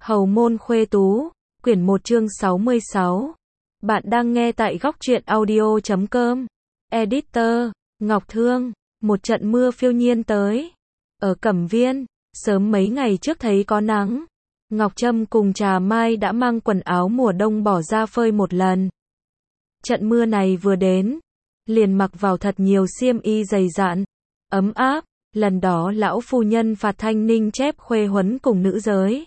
Hầu môn khuê tú, quyển 1 chương 66. Bạn đang nghe tại góc truyện audio.com. Editor, Ngọc Thương. Một trận mưa phiêu nhiên tới. Ở Cẩm Viên, sớm mấy ngày trước thấy có nắng. Ngọc Trâm cùng Trà Mai đã mang quần áo mùa đông bỏ ra phơi một lần. Trận mưa này vừa đến, liền mặc vào thật nhiều xiêm y dày dặn, ấm áp. Lần đó lão phu nhân phạt Thanh Ninh chép khuê huấn cùng nữ giới.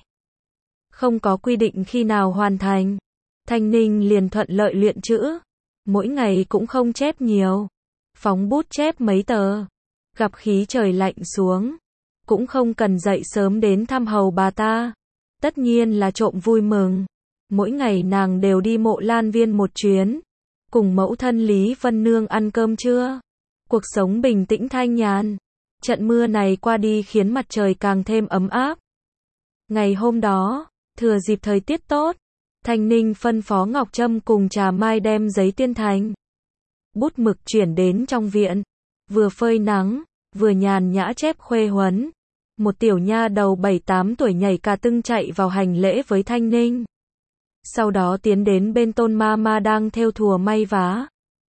Không có quy định khi nào hoàn thành. Thanh Ninh liền thuận lợi luyện chữ. Mỗi ngày cũng không chép nhiều. Phóng bút chép mấy tờ. Gặp khí trời lạnh xuống. Cũng không cần dậy sớm đến thăm hầu bà ta. Tất nhiên là trộm vui mừng. Mỗi ngày nàng đều đi Mộ Lan Viên một chuyến. Cùng mẫu thân Lý Vân Nương ăn cơm trưa. Cuộc sống bình tĩnh thanh nhàn. Trận mưa này qua đi khiến mặt trời càng thêm ấm áp. Ngày hôm đó, thừa dịp thời tiết tốt, Thanh Ninh phân phó Ngọc Trâm cùng Trà Mai đem giấy tuyên thành, bút mực chuyển đến trong viện, vừa phơi nắng, vừa nhàn nhã chép khuê huấn. Một tiểu nha đầu 7-8 tuổi nhảy cả tưng chạy vào hành lễ với Thanh Ninh. Sau đó tiến đến bên Tôn Ma Ma đang thêu thùa may vá.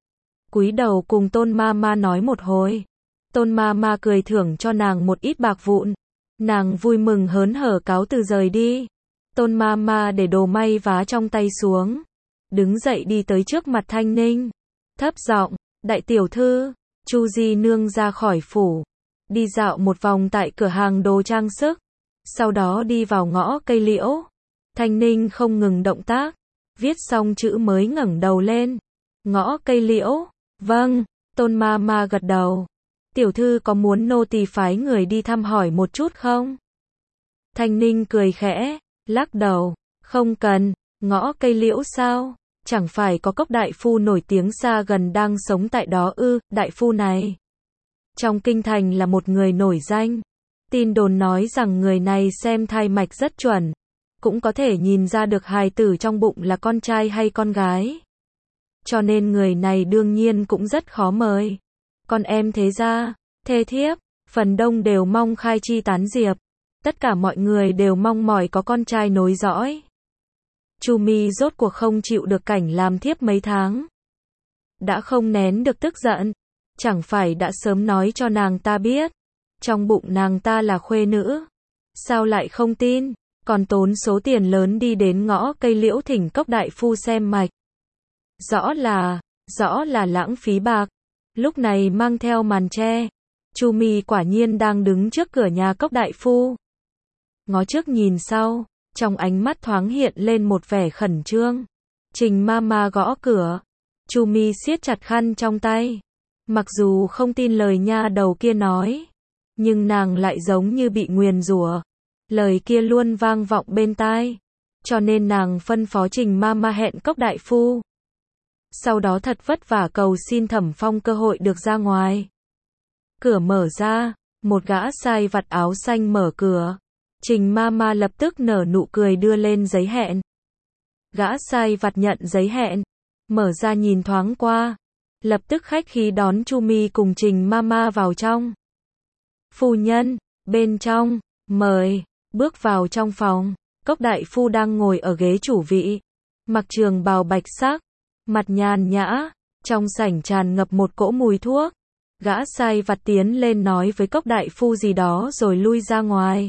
Cúi đầu cùng Tôn Ma Ma nói một hồi. Tôn Ma Ma cười thưởng cho nàng một ít bạc vụn. Nàng vui mừng hớn hở cáo từ rời đi. Tôn Ma Ma để đồ may vá trong tay xuống. Đứng dậy đi tới trước mặt Thanh Ninh. Thấp giọng, đại tiểu thư, Chu Di Nương ra khỏi phủ. Đi dạo một vòng tại cửa hàng đồ trang sức. Sau đó đi vào ngõ cây liễu. Thanh Ninh không ngừng động tác. Viết xong chữ mới ngẩng đầu lên. Ngõ cây liễu, vâng, Tôn Ma Ma gật đầu. Tiểu thư có muốn nô tỳ phái người đi thăm hỏi một chút không? Thanh Ninh cười khẽ, lắc đầu, không cần. Ngõ cây liễu sao? Chẳng phải có Cốc đại phu nổi tiếng xa gần đang sống tại đó ư? Đại phu này trong kinh thành là một người nổi danh. Tin đồn nói rằng người này xem thai mạch rất chuẩn, cũng có thể nhìn ra được hài tử trong bụng là con trai hay con gái. Cho nên người này đương nhiên cũng rất khó mời. Con em thế gia, thê thiếp, phần đông đều mong khai chi tán diệp. Tất cả mọi người đều mong mỏi có con trai nối dõi. Chu Mi rốt cuộc không chịu được cảnh làm thiếp mấy tháng. Đã không nén được tức giận. Chẳng phải đã sớm nói cho nàng ta biết. Trong bụng nàng ta là khuê nữ. Sao lại không tin, còn tốn số tiền lớn đi đến ngõ cây liễu thỉnh Cốc đại phu xem mạch. Rõ là lãng phí bạc. Lúc này mang theo màn che, Chu Mi quả nhiên đang đứng trước cửa nhà Cốc đại phu. Ngó trước nhìn sau, trong ánh mắt thoáng hiện lên một vẻ khẩn trương. Trình Ma Ma gõ cửa, Chu Mi siết chặt khăn trong tay. Mặc dù không tin lời nha đầu kia nói, nhưng nàng lại giống như bị nguyền rủa. Lời kia luôn vang vọng bên tai, cho nên nàng phân phó Trình Ma Ma hẹn Cốc đại phu. Sau đó thật vất vả cầu xin Thẩm Phong cơ hội được ra ngoài. Cửa mở ra, một gã sai vặt áo xanh mở cửa. Trình Ma Ma lập tức nở nụ cười đưa lên giấy hẹn. Gã sai vặt nhận giấy hẹn, mở ra nhìn thoáng qua, lập tức khách khí đón Chu Mi cùng Trình Ma Ma vào trong. Phu nhân, bên trong, mời. Bước vào trong phòng, Cốc đại phu đang ngồi ở ghế chủ vị, mặc trường bào bạch sắc, mặt nhàn nhã, trong sảnh tràn ngập một cỗ mùi thuốc. Gã sai vặt tiến lên nói với Cốc đại phu gì đó rồi lui ra ngoài.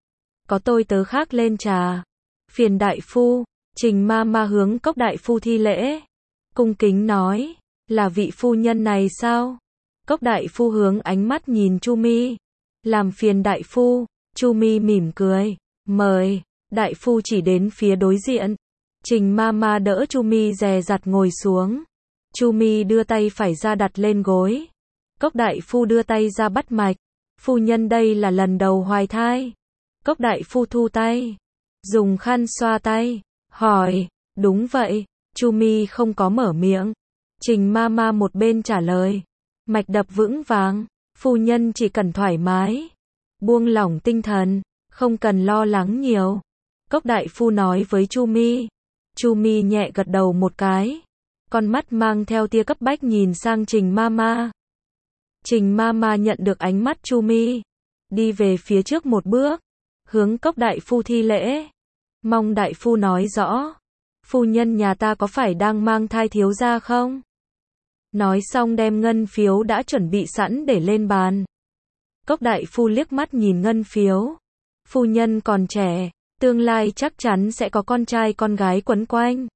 Có tôi tớ khác lên trà. Phiền đại phu. Trình Ma Ma hướng Cốc đại phu thi lễ, cung kính nói, là vị phu nhân này sao? Cốc đại phu hướng ánh mắt nhìn Chu Mi, làm phiền đại phu. Chu Mi mỉm cười, mời. Đại phu chỉ đến phía đối diện. Trình Ma Ma đỡ Chu Mi dè dặt ngồi xuống. Chu Mi đưa tay phải ra đặt lên gối. Cốc đại phu đưa tay ra bắt mạch. Phu nhân đây là lần đầu hoài thai. Cốc đại phu thu tay, dùng khăn xoa tay, hỏi, đúng vậy. Chu Mi không có mở miệng. Trình Ma Ma một bên trả lời, mạch đập vững vàng, phu nhân chỉ cần thoải mái, buông lỏng tinh thần, không cần lo lắng nhiều. Cốc đại phu nói với Chu Mi. Chu Mi nhẹ gật đầu một cái, con mắt mang theo tia cấp bách nhìn sang Trình Ma Ma. Trình Ma Ma nhận được ánh mắt Chu Mi, đi về phía trước một bước, hướng Cốc đại phu thi lễ. Mong đại phu nói rõ. Phu nhân nhà ta có phải đang mang thai thiếu gia không? Nói xong đem ngân phiếu đã chuẩn bị sẵn để lên bàn. Cốc đại phu liếc mắt nhìn ngân phiếu. Phu nhân còn trẻ, tương lai chắc chắn sẽ có con trai con gái quấn quanh.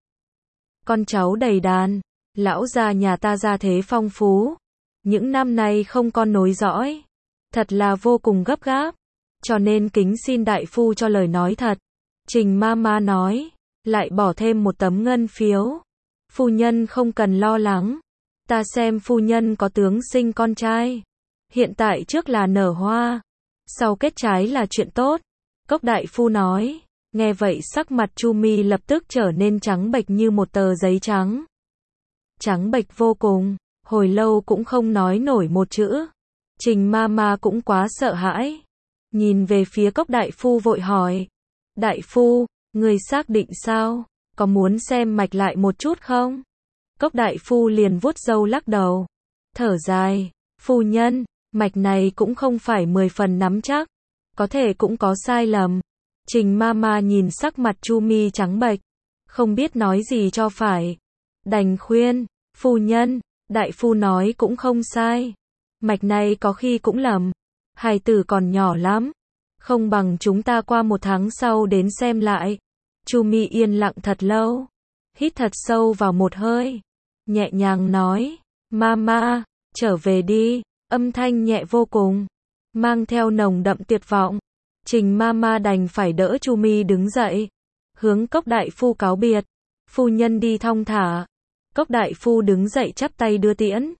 Con cháu đầy đàn, lão gia nhà ta gia thế phong phú. Những năm nay không con nối dõi. Thật là vô cùng gấp gáp. Cho nên kính xin đại phu cho lời nói thật. Trình Mama nói, lại bỏ thêm một tấm ngân phiếu. Phu nhân không cần lo lắng. Ta xem phu nhân có tướng sinh con trai. Hiện tại trước là nở hoa, sau kết trái là chuyện tốt. Cốc đại phu nói. Nghe vậy sắc mặt Chu Mi lập tức trở nên trắng bệch như một tờ giấy trắng. Trắng bệch vô cùng, hồi lâu cũng không nói nổi một chữ. Trình Mama cũng quá sợ hãi. Nhìn về phía Cốc đại phu vội hỏi. Đại phu, người xác định sao? Có muốn xem mạch lại một chút không? Cốc đại phu liền vuốt râu lắc đầu. Thở dài. Phu nhân, mạch này cũng không phải 10 phần nắm chắc. Có thể cũng có sai lầm. Trình Mama nhìn sắc mặt Chu Mi trắng bệch. Không biết nói gì cho phải. Đành khuyên. Phu nhân, đại phu nói cũng không sai. Mạch này có khi cũng lầm. Hài tử còn nhỏ lắm. Không bằng chúng ta qua 1 tháng sau đến xem lại. Chu Mi yên lặng thật lâu. Hít thật sâu vào một hơi. Nhẹ nhàng nói. Mama, trở về đi. Âm thanh nhẹ vô cùng. Mang theo nồng đậm tuyệt vọng. Trình Mama đành phải đỡ Chu Mi đứng dậy. Hướng Cốc đại phu cáo biệt. Phu nhân đi thong thả. Cốc đại phu đứng dậy chắp tay đưa tiễn.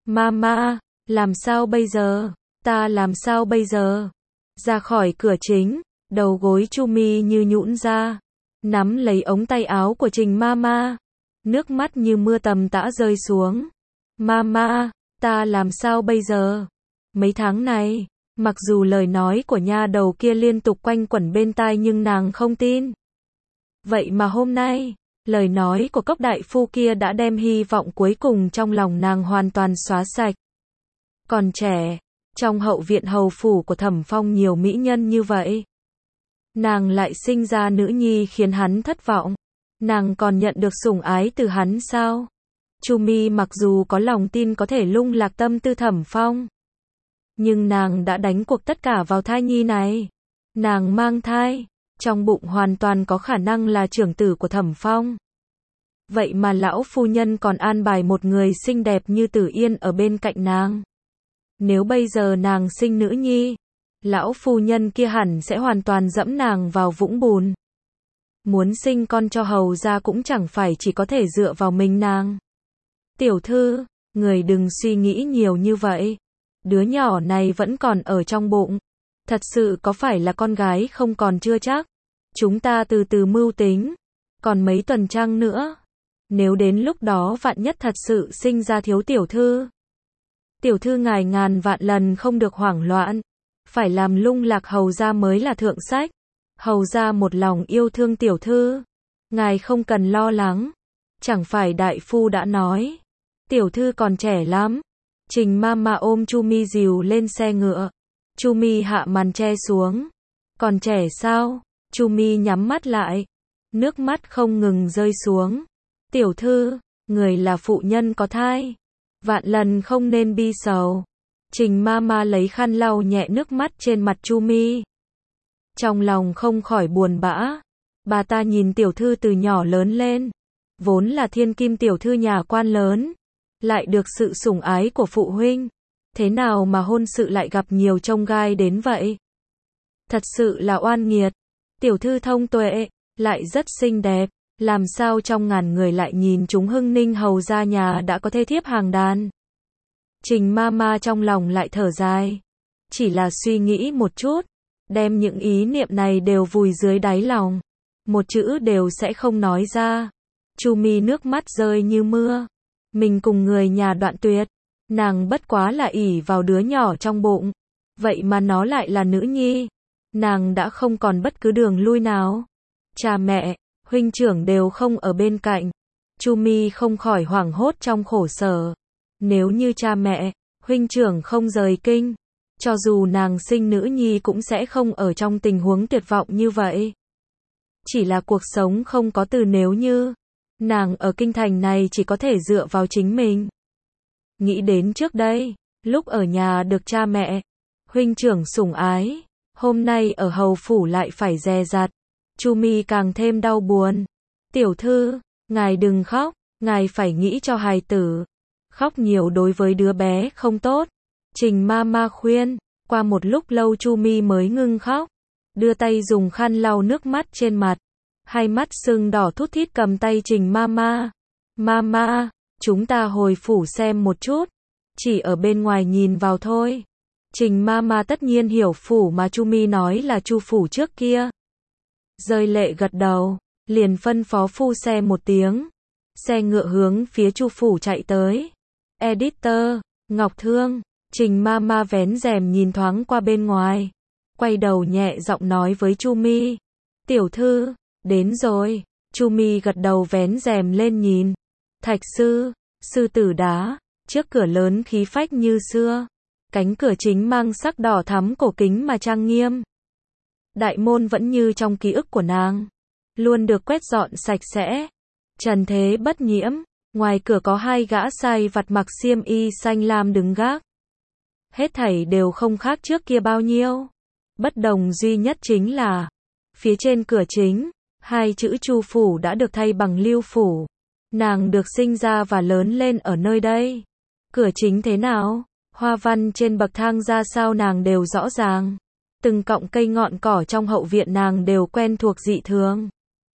Mama, làm sao bây giờ? Ta làm sao bây giờ? Ra khỏi cửa chính, đầu gối Chu Mi như nhũn ra. Nắm lấy ống tay áo của Trình Mama. Nước mắt như mưa tầm tã rơi xuống. Mama, ta làm sao bây giờ? Mấy tháng này, mặc dù lời nói của nha đầu kia liên tục quanh quẩn bên tai nhưng nàng không tin. Vậy mà hôm nay, lời nói của Cốc đại phu kia đã đem hy vọng cuối cùng trong lòng nàng hoàn toàn xóa sạch. Còn trẻ, trong hậu viện hầu phủ của Thẩm Phong nhiều mỹ nhân như vậy. Nàng lại sinh ra nữ nhi khiến hắn thất vọng. Nàng còn nhận được sủng ái từ hắn sao? Chu Mi mặc dù có lòng tin có thể lung lạc tâm tư Thẩm Phong. Nhưng nàng đã đánh cuộc tất cả vào thai nhi này. Nàng mang thai, trong bụng hoàn toàn có khả năng là trưởng tử của Thẩm Phong. Vậy mà lão phu nhân còn an bài một người xinh đẹp như Tử Yên ở bên cạnh nàng. Nếu bây giờ nàng sinh nữ nhi, lão phu nhân kia hẳn sẽ hoàn toàn dẫm nàng vào vũng bùn. Muốn sinh con cho hầu gia cũng chẳng phải chỉ có thể dựa vào mình nàng. Tiểu thư, người đừng suy nghĩ nhiều như vậy. Đứa nhỏ này vẫn còn ở trong bụng. Thật sự có phải là con gái không còn chưa chắc. Chúng ta từ từ mưu tính. Còn mấy tuần trăng nữa. Nếu đến lúc đó vạn nhất thật sự sinh ra thiếu tiểu thư. Tiểu thư ngài ngàn vạn lần không được hoảng loạn. Phải làm lung lạc hầu gia mới là thượng sách. Hầu gia một lòng yêu thương tiểu thư. Ngài không cần lo lắng. Chẳng phải đại phu đã nói. Tiểu thư còn trẻ lắm. Trình Mama ôm Chu Mi dìu lên xe ngựa. Chu Mi hạ màn che xuống. Còn trẻ sao? Chu Mi nhắm mắt lại. Nước mắt không ngừng rơi xuống. Tiểu thư, người là phụ nhân có thai. Vạn lần không nên bi sầu. Trình Mama lấy khăn lau nhẹ nước mắt trên mặt Chu Mi. Trong lòng không khỏi buồn bã. Bà ta nhìn tiểu thư từ nhỏ lớn lên. Vốn là thiên kim tiểu thư nhà quan lớn. Lại được sự sủng ái của phụ huynh. Thế nào mà hôn sự lại gặp nhiều chông gai đến vậy? Thật sự là oan nghiệt. Tiểu thư thông tuệ, lại rất xinh đẹp. Làm sao trong ngàn người lại nhìn chúng Hưng Ninh hầu gia nhà đã có thê thiếp hàng đàn? Trình Mama trong lòng lại thở dài. Chỉ là suy nghĩ một chút. Đem những ý niệm này đều vùi dưới đáy lòng. Một chữ đều sẽ không nói ra. Chu Mi nước mắt rơi như mưa. Mình cùng người nhà đoạn tuyệt. Nàng bất quá là ỷ vào đứa nhỏ trong bụng. Vậy mà nó lại là nữ nhi. Nàng đã không còn bất cứ đường lui nào. Cha mẹ, huynh trưởng đều không ở bên cạnh. Chu Mi không khỏi hoảng hốt trong khổ sở. Nếu như cha mẹ, huynh trưởng không rời kinh, cho dù nàng sinh nữ nhi cũng sẽ không ở trong tình huống tuyệt vọng như vậy. Chỉ là cuộc sống không có từ nếu như. Nàng ở kinh thành này chỉ có thể dựa vào chính mình. Nghĩ đến trước đây, lúc ở nhà được cha mẹ, huynh trưởng sủng ái, hôm nay ở hầu phủ lại phải dè dặt. Chu Mi càng thêm đau buồn. Tiểu thư, ngài đừng khóc, ngài phải nghĩ cho hài tử. Khóc nhiều đối với đứa bé không tốt. Trình Mama khuyên, qua một lúc lâu Chu Mi mới ngưng khóc, đưa tay dùng khăn lau nước mắt trên mặt. Hai mắt sưng đỏ thút thít cầm tay Trình Mama. Mama, chúng ta hồi phủ xem một chút. Chỉ ở bên ngoài nhìn vào thôi. Trình Mama tất nhiên hiểu phủ mà Chu Mi nói là Chu phủ trước kia. Rơi lệ gật đầu, liền phân phó phu xe một tiếng. Xe ngựa hướng phía Chu phủ chạy tới. Editor, Ngọc Thương, Trình Mama vén rèm nhìn thoáng qua bên ngoài. Quay đầu nhẹ giọng nói với Chu Mi. Tiểu thư, đến rồi. Chu Mi gật đầu vén rèm lên nhìn. Thạch sư, sư tử đá, trước cửa lớn khí phách như xưa. Cánh cửa chính mang sắc đỏ thắm cổ kính mà trang nghiêm. Đại môn vẫn như trong ký ức của nàng, luôn được quét dọn sạch sẽ, trần thế bất nhiễm. Ngoài cửa có hai gã sai vặt mặc xiêm y xanh lam đứng gác. Hết thảy đều không khác trước kia bao nhiêu. Bất đồng duy nhất chính là, phía trên cửa chính, hai chữ Chu phủ đã được thay bằng Lưu phủ. Nàng được sinh ra và lớn lên ở nơi đây. Cửa chính thế nào, hoa văn trên bậc thang ra sao nàng đều rõ ràng. Từng cọng cây ngọn cỏ trong hậu viện nàng đều quen thuộc dị thường.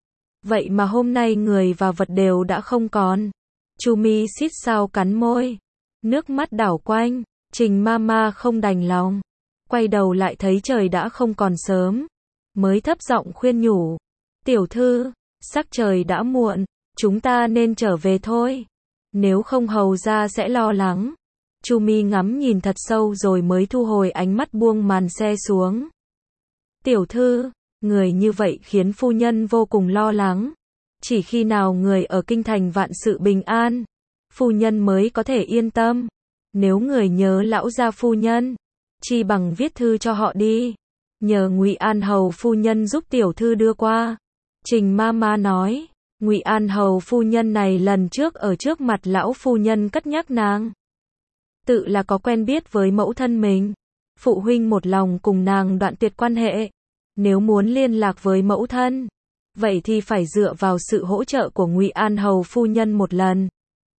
Vậy mà hôm nay người và vật đều đã không còn. Chu Mi xít sao cắn môi. Nước mắt đảo quanh. Trình Mama không đành lòng. Quay đầu lại thấy trời đã không còn sớm. Mới thấp giọng khuyên nhủ. Tiểu thư, sắc trời đã muộn. Chúng ta nên trở về thôi. Nếu không hầu ra sẽ lo lắng. Chu Mi ngắm nhìn thật sâu rồi mới thu hồi ánh mắt buông màn xe xuống. Tiểu thư, người như vậy khiến phu nhân vô cùng lo lắng. Chỉ khi nào người ở kinh thành vạn sự bình an, phu nhân mới có thể yên tâm. Nếu người nhớ lão gia phu nhân, chi bằng viết thư cho họ đi. Nhờ Ngụy An hầu phu nhân giúp tiểu thư đưa qua. Trình Mama nói, Ngụy An hầu phu nhân này lần trước ở trước mặt lão phu nhân cất nhắc nàng. Tự là có quen biết với mẫu thân mình. Phụ huynh một lòng cùng nàng đoạn tuyệt quan hệ. Nếu muốn liên lạc với mẫu thân, vậy thì phải dựa vào sự hỗ trợ của Ngụy An hầu phu nhân một lần.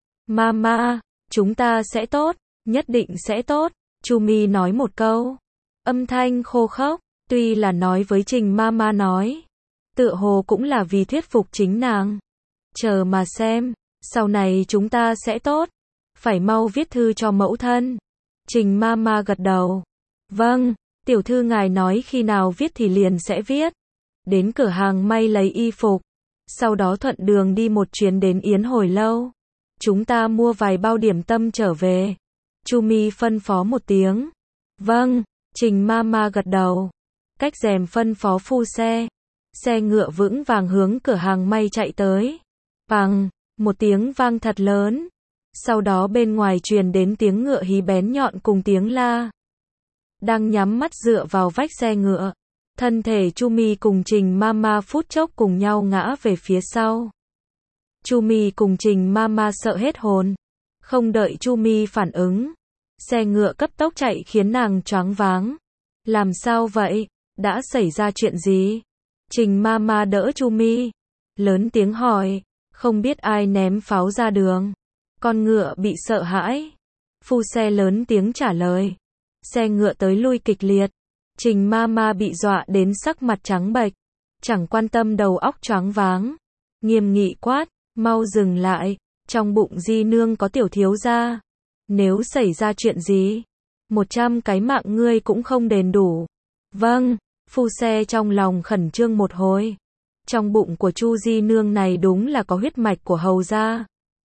Mama, chúng ta sẽ tốt, nhất định sẽ tốt. Chu Mi nói một câu, âm thanh khô khốc, tuy là nói với Trình Mama nói, tựa hồ cũng là vì thuyết phục chính nàng. Chờ mà xem, sau này chúng ta sẽ tốt. Phải mau viết thư cho mẫu thân. Trình Mama gật đầu. Vâng, tiểu thư ngài nói khi nào viết thì liền sẽ viết. Đến cửa hàng may lấy y phục. Sau đó thuận đường đi một chuyến đến Yến Hồi Lâu. Chúng ta mua vài bao điểm tâm trở về. Chu Mi phân phó một tiếng. Vâng, Trình Mama gật đầu. Cách rèm phân phó phu xe. Xe ngựa vững vàng hướng cửa hàng may chạy tới. Bằng, một tiếng vang thật lớn. Sau đó bên ngoài truyền đến tiếng ngựa hí bén nhọn cùng tiếng la. Đang nhắm mắt dựa vào vách xe ngựa. Thân thể Chu Mi cùng Trình Mama phút chốc cùng nhau ngã về phía sau. Chu Mi cùng Trình Mama sợ hết hồn. Không đợi Chu Mi phản ứng. Xe ngựa cấp tốc chạy khiến nàng choáng váng. Làm sao vậy? Đã xảy ra chuyện gì? Trình Mama đỡ Chu Mi. Lớn tiếng hỏi. Không biết ai ném pháo ra đường. Con ngựa bị sợ hãi. Phu xe lớn tiếng trả lời. Xe ngựa tới lui kịch liệt. Trình Mama bị dọa đến sắc mặt trắng bệch. Chẳng quan tâm đầu óc choáng váng. Nghiêm nghị quát. Mau dừng lại. Trong bụng di nương có tiểu thiếu gia. Nếu xảy ra chuyện gì, 100 cái mạng ngươi cũng không đền đủ. Vâng, phu xe trong lòng khẩn trương một hồi. Trong bụng của Chu di nương này đúng là có huyết mạch của hầu gia.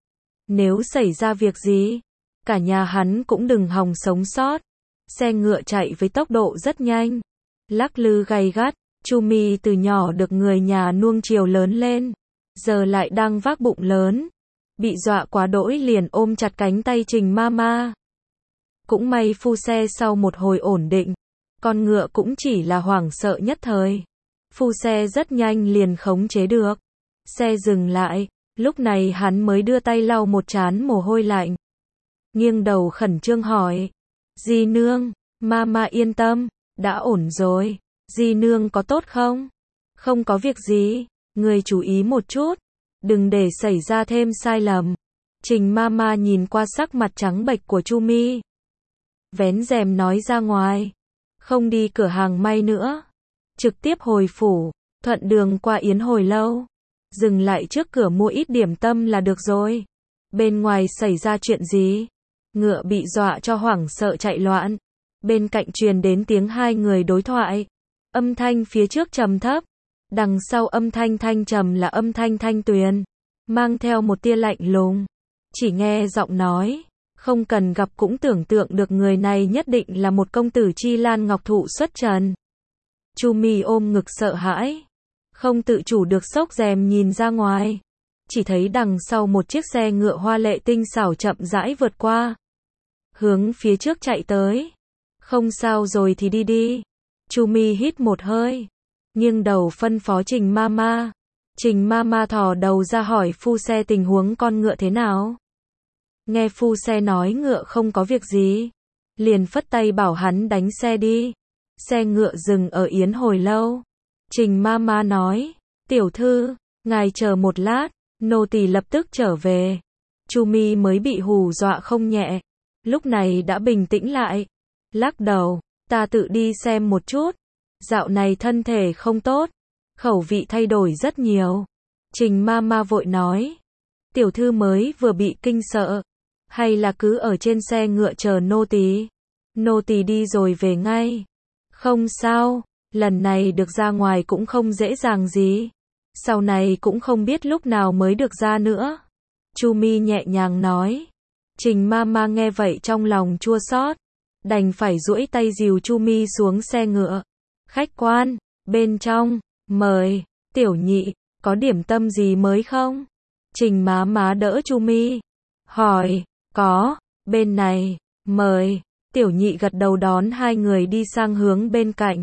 Nếu xảy ra việc gì, cả nhà hắn cũng đừng hòng sống sót. Xe ngựa chạy với tốc độ rất nhanh, lắc lư gay gắt. Chu Mi từ nhỏ được người nhà nuông chiều lớn lên, giờ lại đang vác bụng lớn. Bị dọa quá đỗi liền ôm chặt cánh tay Trình Mama. Cũng may phu xe sau một hồi ổn định. Con ngựa cũng chỉ là hoảng sợ nhất thời. Phu xe rất nhanh liền khống chế được. Xe dừng lại, lúc này hắn mới đưa tay lau một trán mồ hôi lạnh. Nghiêng đầu khẩn trương hỏi. Di nương, mama yên tâm, đã ổn rồi. Di nương có tốt không? Không có việc gì, người chú ý một chút, đừng để xảy ra thêm sai lầm. Trình mama nhìn qua sắc mặt trắng bệch của Chu Mi. Vén rèm nói ra ngoài. Không đi cửa hàng may nữa. Trực tiếp hồi phủ, thuận đường qua Yến Hồi Lâu. Dừng lại trước cửa mua ít điểm tâm là được rồi. Bên ngoài xảy ra chuyện gì? Ngựa bị dọa cho hoảng sợ chạy loạn. Bên cạnh truyền đến tiếng hai người đối thoại. Âm thanh phía trước trầm thấp. Đằng sau âm thanh thanh trầm là âm thanh Thanh Tuyền. Mang theo một tia lạnh lùng. Chỉ nghe giọng nói. Không cần gặp cũng tưởng tượng được người này nhất định là một công tử Chi Lan Ngọc Thụ xuất trần. Chu Mi ôm ngực sợ hãi. Không tự chủ được xốc rèm nhìn ra ngoài. Chỉ thấy đằng sau một chiếc xe ngựa hoa lệ tinh xảo chậm rãi vượt qua. Hướng phía trước chạy tới. Không sao rồi thì đi đi. Chu Mi hít một hơi. Nghiêng đầu phân phó Trình Mama. Trình Mama thò đầu ra hỏi phu xe tình huống con ngựa thế nào. Nghe phu xe nói ngựa không có việc gì. Liền phất tay bảo hắn đánh xe đi. Xe ngựa dừng ở Yến Hồi Lâu. Trình Mama nói. Tiểu thư, ngài chờ một lát. Nô tỳ lập tức trở về. Chu Mi mới bị hù dọa không nhẹ. Lúc này đã bình tĩnh lại. Lắc đầu. Ta tự đi xem một chút. Dạo này thân thể không tốt. Khẩu vị thay đổi rất nhiều. Trình Mama vội nói. Tiểu thư mới vừa bị kinh sợ. Hay là cứ ở trên xe ngựa chờ nô tỳ. Nô tỳ đi rồi về ngay. Không sao. Lần này được ra ngoài cũng không dễ dàng gì. Sau này cũng không biết lúc nào mới được ra nữa. Chu Mi nhẹ nhàng nói. Trình Mama nghe vậy trong lòng chua xót. Đành phải duỗi tay dìu Chu Mi xuống xe ngựa. Khách quan, bên trong, mời. Tiểu nhị, có điểm tâm gì mới không? Trình má đỡ Chu Mi. Hỏi, có, bên này, mời. Tiểu nhị gật đầu đón hai người đi sang hướng bên cạnh.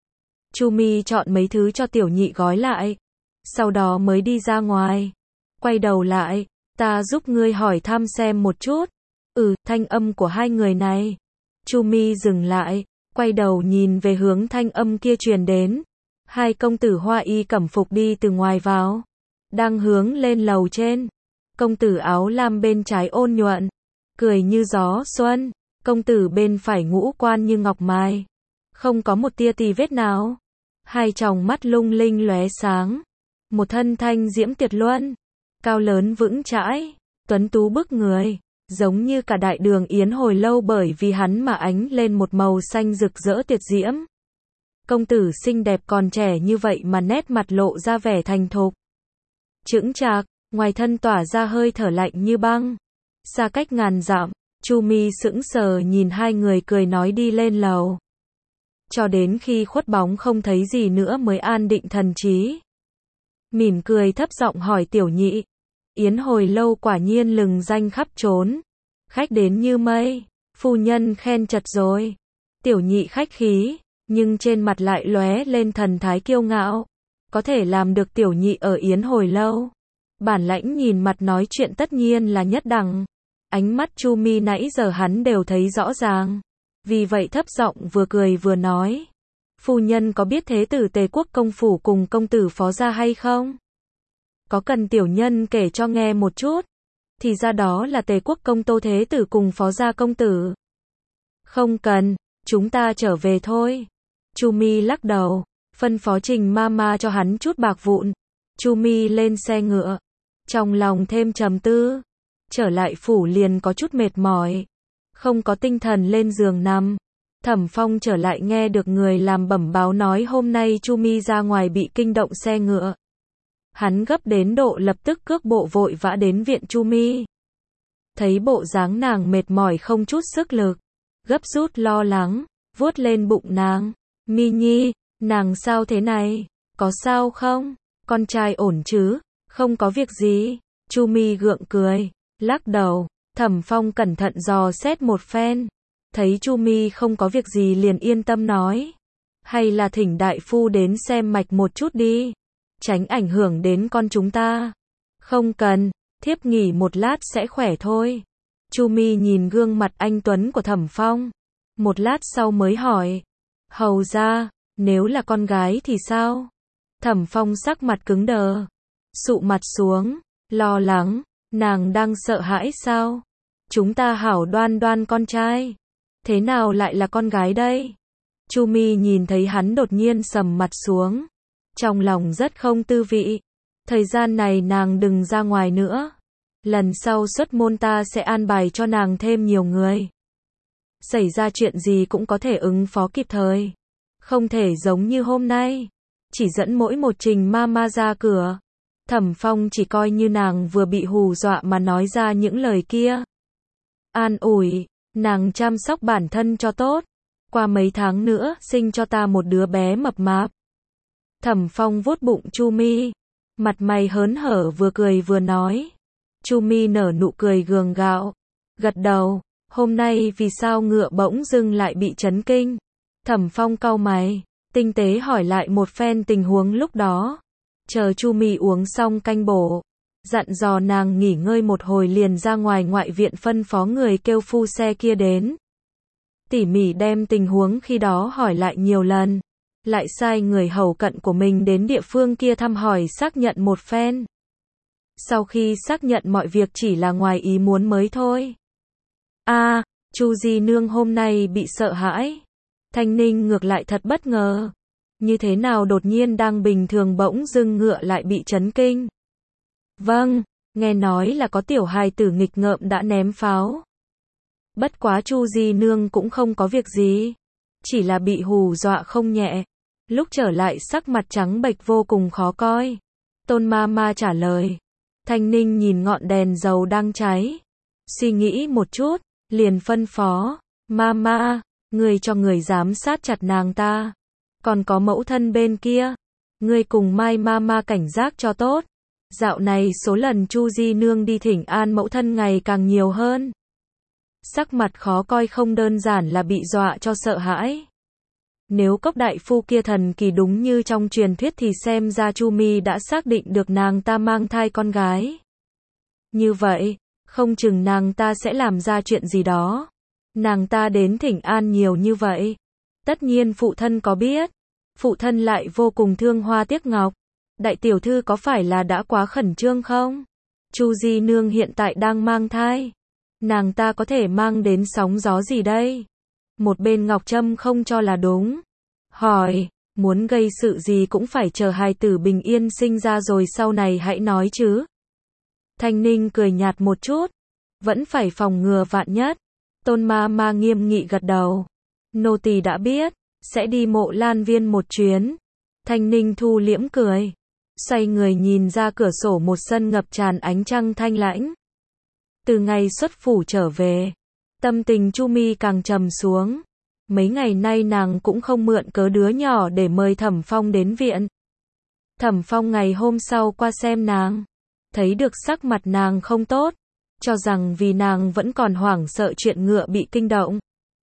Chu Mi chọn mấy thứ cho tiểu nhị gói lại. Sau đó mới đi ra ngoài. Quay đầu lại, ta giúp ngươi hỏi thăm xem một chút. Thanh âm của hai người này. Chu Mi dừng lại, quay đầu nhìn về hướng thanh âm kia truyền đến. Hai công tử hoa y cẩm phục đi từ ngoài vào. Đang hướng lên lầu trên. Công tử áo lam bên trái ôn nhuận. Cười như gió xuân. Công tử bên phải ngũ quan như ngọc mai. Không có một tia tì vết nào. Hai tròng mắt lung linh lóe sáng. Một thân thanh diễm tuyệt luân. Cao lớn vững chãi. Tuấn tú bức người. Giống như cả đại đường Yến Hồi Lâu bởi vì hắn mà ánh lên một màu xanh rực rỡ tuyệt diễm. Công tử xinh đẹp còn trẻ như vậy mà nét mặt lộ ra vẻ thành thục. Chững chạc, ngoài thân tỏa ra hơi thở lạnh như băng. Xa cách ngàn dặm, Chu Mi sững sờ nhìn hai người cười nói đi lên lầu. Cho đến khi khuất bóng không thấy gì nữa mới an định thần trí. Mỉm cười thấp giọng hỏi tiểu nhị. Yến Hồi Lâu quả nhiên lừng danh khắp trốn. Khách đến như mây, phu nhân khen chật rồi. Tiểu nhị khách khí, nhưng trên mặt lại lóe lên thần thái kiêu ngạo. Có thể làm được tiểu nhị ở Yến Hồi Lâu. Bản lãnh nhìn mặt nói chuyện tất nhiên là nhất đẳng. Ánh mắt Chu Mi nãy giờ hắn đều thấy rõ ràng. Vì vậy thấp giọng vừa cười vừa nói. Phu nhân có biết thế tử Tề Quốc công phủ cùng công tử phó gia hay không? Có cần tiểu nhân kể cho nghe một chút? Thì ra đó là Tề Quốc công Tô thế tử cùng phó gia công tử. Không cần, chúng ta trở về thôi. Chu Mi lắc đầu, phân phó Trình Mama cho hắn chút bạc vụn. Chu Mi lên xe ngựa, trong lòng thêm trầm tư. Trở lại phủ liền có chút mệt mỏi, không có tinh thần lên giường nằm. Thẩm Phong trở lại nghe được người làm bẩm báo nói hôm nay Chu Mi ra ngoài bị kinh động xe ngựa. Hắn gấp đến độ lập tức cước bộ vội vã đến viện Chu Mi. Thấy bộ dáng nàng mệt mỏi không chút sức lực, gấp rút lo lắng, vuốt lên bụng nàng. Mi Nhi, nàng sao thế này? Có sao không? Con trai ổn chứ? Không có việc gì. Chu Mi gượng cười, lắc đầu. Thẩm Phong cẩn thận dò xét một phen, thấy Chu Mi không có việc gì liền yên tâm nói. Hay là thỉnh đại phu đến xem mạch một chút đi, tránh ảnh hưởng đến con chúng ta. Không cần, thiếp nghỉ một lát sẽ khỏe thôi. Chu Mi nhìn gương mặt anh tuấn của Thẩm Phong, một lát sau mới hỏi, hầu ra, nếu là con gái thì sao? Thẩm Phong sắc mặt cứng đờ, sụ mặt xuống, lo lắng, nàng đang sợ hãi sao? Chúng ta hảo đoan đoan con trai, thế nào lại là con gái đây? Chu Mi nhìn thấy hắn đột nhiên sầm mặt xuống, trong lòng rất không tư vị. Thời gian này nàng đừng ra ngoài nữa, lần sau xuất môn ta sẽ an bài cho nàng thêm nhiều người. Xảy ra chuyện gì cũng có thể ứng phó kịp thời, không thể giống như hôm nay, chỉ dẫn mỗi một Trình Mama ra cửa. Thẩm Phong chỉ coi như nàng vừa bị hù dọa mà nói ra những lời kia. An ủi, nàng chăm sóc bản thân cho tốt, qua mấy tháng nữa sinh cho ta một đứa bé mập mạp. Thẩm Phong vuốt bụng Chu Mi, mặt mày hớn hở vừa cười vừa nói. Chu Mi nở nụ cười gượng gạo, gật đầu. Hôm nay vì sao ngựa bỗng dưng lại bị chấn kinh? Thẩm Phong cau mày, tinh tế hỏi lại một phen tình huống lúc đó. Chờ Chu Mi uống xong canh bổ, dặn dò nàng nghỉ ngơi một hồi liền ra ngoài ngoại viện phân phó người kêu phu xe kia đến. Tỉ mỉ đem tình huống khi đó hỏi lại nhiều lần, lại sai người hầu cận của mình đến địa phương kia thăm hỏi xác nhận một phen. Sau khi xác nhận mọi việc chỉ là ngoài ý muốn mới thôi. Chu Di Nương hôm nay bị sợ hãi. Thanh Ninh ngược lại thật bất ngờ. Như thế nào đột nhiên đang bình thường bỗng dưng ngựa lại bị chấn kinh? Vâng, nghe nói là có tiểu hài tử nghịch ngợm đã ném pháo. Bất quá Chu Di Nương cũng không có việc gì, chỉ là bị hù dọa không nhẹ. Lúc trở lại sắc mặt trắng bệch vô cùng khó coi. Tôn Mama trả lời. Thanh Ninh nhìn ngọn đèn dầu đang cháy, suy nghĩ một chút, liền phân phó, Mama, người cho người giám sát chặt nàng ta. Còn có mẫu thân bên kia, ngươi cùng Mai Mama cảnh giác cho tốt. Dạo này số lần Chu Di Nương đi thỉnh an mẫu thân ngày càng nhiều hơn. Sắc mặt khó coi không đơn giản là bị dọa cho sợ hãi. Nếu cốc đại phu kia thần kỳ đúng như trong truyền thuyết thì xem ra Chu Mi đã xác định được nàng ta mang thai con gái. Như vậy, không chừng nàng ta sẽ làm ra chuyện gì đó. Nàng ta đến thỉnh an nhiều như vậy, tất nhiên phụ thân có biết. Phụ thân lại vô cùng thương hoa tiếc ngọc. Đại tiểu thư có phải là đã quá khẩn trương không? Chu Di Nương hiện tại đang mang thai, nàng ta có thể mang đến sóng gió gì đây? Một bên Ngọc Trâm không cho là đúng, hỏi, muốn gây sự gì cũng phải chờ hài tử bình yên sinh ra rồi sau này hãy nói chứ. Thanh Ninh cười nhạt một chút, vẫn phải phòng ngừa vạn nhất. Tôn Mama nghiêm nghị gật đầu. Nô tỳ đã biết, sẽ đi Mộ Lan Viên một chuyến. Thanh Ninh thu liễm cười, xoay người nhìn ra cửa sổ một sân ngập tràn ánh trăng thanh lãnh. Từ ngày xuất phủ trở về, tâm tình Chu Mi càng trầm xuống. Mấy ngày nay nàng cũng không mượn cớ đứa nhỏ để mời Thẩm Phong đến viện. Thẩm Phong ngày hôm sau qua xem nàng, thấy được sắc mặt nàng không tốt, cho rằng vì nàng vẫn còn hoảng sợ chuyện ngựa bị kinh động.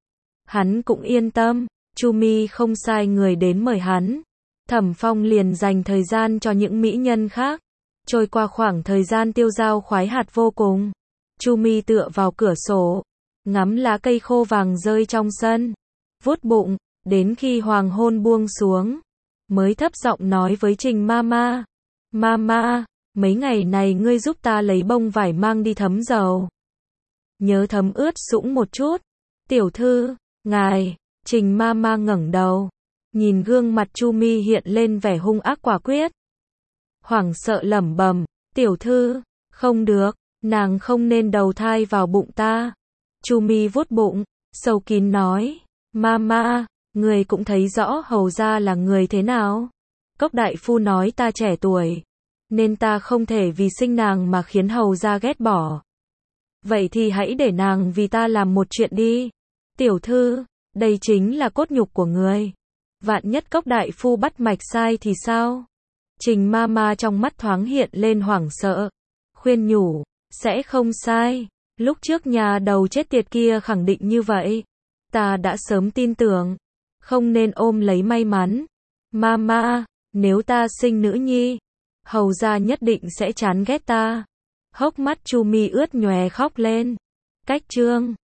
Hắn cũng yên tâm, Chu Mi không sai người đến mời hắn. Thẩm Phong liền dành thời gian cho những mỹ nhân khác, trôi qua khoảng thời gian tiêu dao khoái hạt vô cùng. Chu Mi tựa vào cửa sổ, ngắm lá cây khô vàng rơi trong sân, vuốt bụng, đến khi hoàng hôn buông xuống, mới thấp giọng nói với Trình Mama, Mama, mấy ngày này ngươi giúp ta lấy bông vải mang đi thấm dầu. Nhớ thấm ướt sũng một chút. Tiểu thư, ngài. Trình Mama ngẩng đầu, nhìn gương mặt Chu Mi hiện lên vẻ hung ác quả quyết. Hoảng sợ lẩm bẩm, tiểu thư, không được, nàng không nên đầu thai vào bụng ta. Chu Mi vuốt bụng, sâu kín nói, Mama, người cũng thấy rõ hầu ra là người thế nào. Cốc đại phu nói ta trẻ tuổi, nên ta không thể vì sinh nàng mà khiến hầu ra ghét bỏ. Vậy thì hãy để nàng vì ta làm một chuyện đi. Tiểu thư, đây chính là cốt nhục của người. Vạn nhất Cốc đại phu bắt mạch sai thì sao? Trình Mama trong mắt thoáng hiện lên hoảng sợ, khuyên nhủ, sẽ không sai. Lúc trước nhà đầu chết tiệt kia khẳng định như vậy, ta đã sớm tin tưởng. không nên ôm lấy may mắn. Mama, nếu ta sinh nữ nhi, hầu gia nhất định sẽ chán ghét ta. Hốc mắt Chu Mi ướt nhòe khóc lên. Cách chương